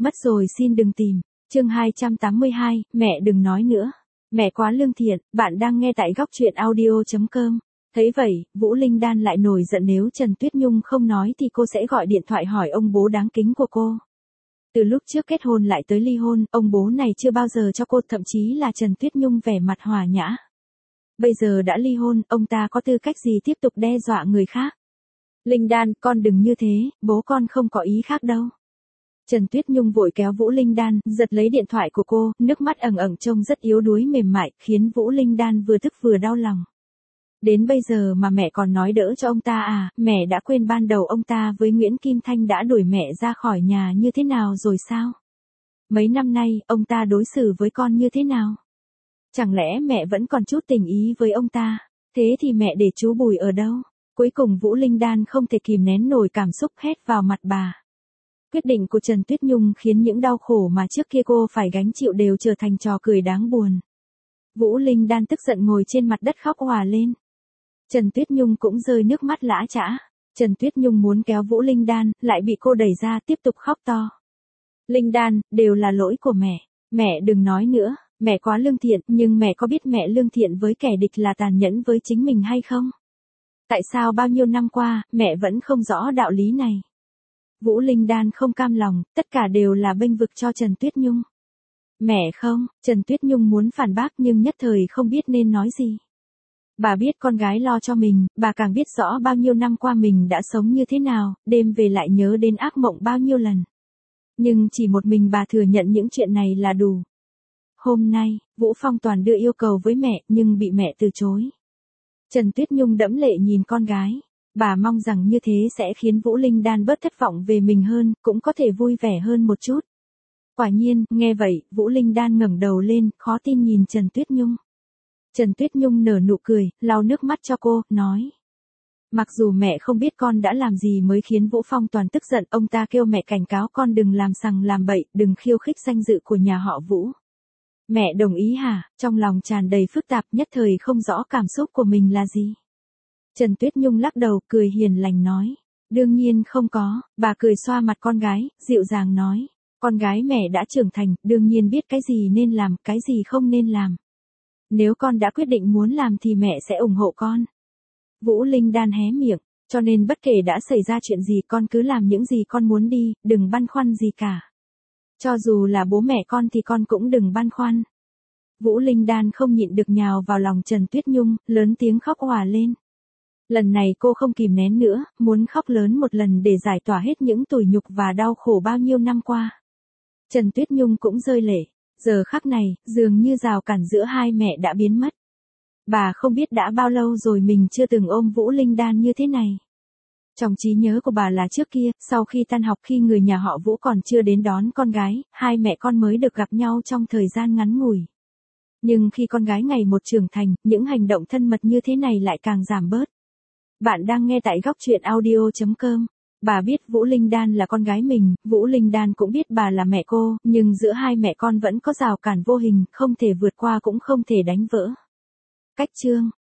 Mất rồi xin đừng tìm. Chương 282, mẹ đừng nói nữa. Mẹ quá lương thiện, bạn đang nghe tại góc truyện audio.com. Thấy vậy, Vũ Linh Đan lại nổi giận, nếu Trần Tuyết Nhung không nói thì cô sẽ gọi điện thoại hỏi ông bố đáng kính của cô. Từ lúc trước kết hôn lại tới ly hôn, ông bố này chưa bao giờ cho cô, thậm chí là Trần Tuyết Nhung vẻ mặt hòa nhã. Bây giờ đã ly hôn, ông ta có tư cách gì tiếp tục đe dọa người khác? Linh Đan, con đừng như thế, bố con không có ý khác đâu. Trần Tuyết Nhung vội kéo Vũ Linh Đan, giật lấy điện thoại của cô, nước mắt ẩn ẩn trông rất yếu đuối mềm mại, khiến Vũ Linh Đan vừa tức vừa đau lòng. Đến bây giờ mà mẹ còn nói đỡ cho ông ta à, mẹ đã quên ban đầu ông ta với Nguyễn Kim Thanh đã đuổi mẹ ra khỏi nhà như thế nào rồi sao? Mấy năm nay, ông ta đối xử với con như thế nào? Chẳng lẽ mẹ vẫn còn chút tình ý với ông ta? Thế thì mẹ để chú Bùi ở đâu? Cuối cùng Vũ Linh Đan không thể kìm nén nổi cảm xúc hét vào mặt bà. Quyết định của Trần Tuyết Nhung khiến những đau khổ mà trước kia cô phải gánh chịu đều trở thành trò cười đáng buồn. Vũ Linh Đan tức giận ngồi trên mặt đất khóc òa lên. Trần Tuyết Nhung cũng rơi nước mắt lã chã. Trần Tuyết Nhung muốn kéo Vũ Linh Đan, lại bị cô đẩy ra tiếp tục khóc to. Linh Đan, đều là lỗi của mẹ. Mẹ đừng nói nữa, mẹ quá lương thiện, nhưng mẹ có biết mẹ lương thiện với kẻ địch là tàn nhẫn với chính mình hay không? Tại sao bao nhiêu năm qua, mẹ vẫn không rõ đạo lý này? Vũ Linh Đan không cam lòng, tất cả đều là bênh vực cho Trần Tuyết Nhung. Mẹ không, Trần Tuyết Nhung muốn phản bác nhưng nhất thời không biết nên nói gì. Bà biết con gái lo cho mình, bà càng biết rõ bao nhiêu năm qua mình đã sống như thế nào, đêm về lại nhớ đến ác mộng bao nhiêu lần. Nhưng chỉ một mình bà thừa nhận những chuyện này là đủ. Hôm nay, Vũ Phong Toàn đưa yêu cầu với mẹ, nhưng bị mẹ từ chối. Trần Tuyết Nhung đẫm lệ nhìn con gái. Bà mong rằng như thế sẽ khiến Vũ Linh Đan bớt thất vọng về mình hơn, cũng có thể vui vẻ hơn một chút. Quả nhiên, nghe vậy, Vũ Linh Đan ngẩng đầu lên, khó tin nhìn Trần Tuyết Nhung. Trần Tuyết Nhung nở nụ cười, lau nước mắt cho cô, nói. Mặc dù mẹ không biết con đã làm gì mới khiến Vũ Phong Toàn tức giận, ông ta kêu mẹ cảnh cáo con đừng làm sằng làm bậy, đừng khiêu khích danh dự của nhà họ Vũ. Mẹ đồng ý hả? Trong lòng tràn đầy phức tạp, nhất thời không rõ cảm xúc của mình là gì. Trần Tuyết Nhung lắc đầu, cười hiền lành nói. Đương nhiên không có, bà cười xoa mặt con gái, dịu dàng nói. Con gái mẹ đã trưởng thành, đương nhiên biết cái gì nên làm, cái gì không nên làm. Nếu con đã quyết định muốn làm thì mẹ sẽ ủng hộ con. Vũ Linh Đan hé miệng, cho nên bất kể đã xảy ra chuyện gì con cứ làm những gì con muốn đi, đừng băn khoăn gì cả. Cho dù là bố mẹ con thì con cũng đừng băn khoăn. Vũ Linh Đan không nhịn được nhào vào lòng Trần Tuyết Nhung, lớn tiếng khóc òa lên. Lần này cô không kìm nén nữa, muốn khóc lớn một lần để giải tỏa hết những tủi nhục và đau khổ bao nhiêu năm qua. Trần Tuyết Nhung cũng rơi lệ. Giờ khắc này, dường như rào cản giữa hai mẹ đã biến mất. Bà không biết đã bao lâu rồi mình chưa từng ôm Vũ Linh Đan như thế này. Trong trí nhớ của bà là trước kia, sau khi tan học khi người nhà họ Vũ còn chưa đến đón con gái, hai mẹ con mới được gặp nhau trong thời gian ngắn ngủi. Nhưng khi con gái ngày một trưởng thành, những hành động thân mật như thế này lại càng giảm bớt. Bạn đang nghe tại góc truyện audio.com. Bà biết Vũ Linh Đan là con gái mình, Vũ Linh Đan cũng biết bà là mẹ cô, nhưng giữa hai mẹ con vẫn có rào cản vô hình, không thể vượt qua cũng không thể đánh vỡ. Cách chương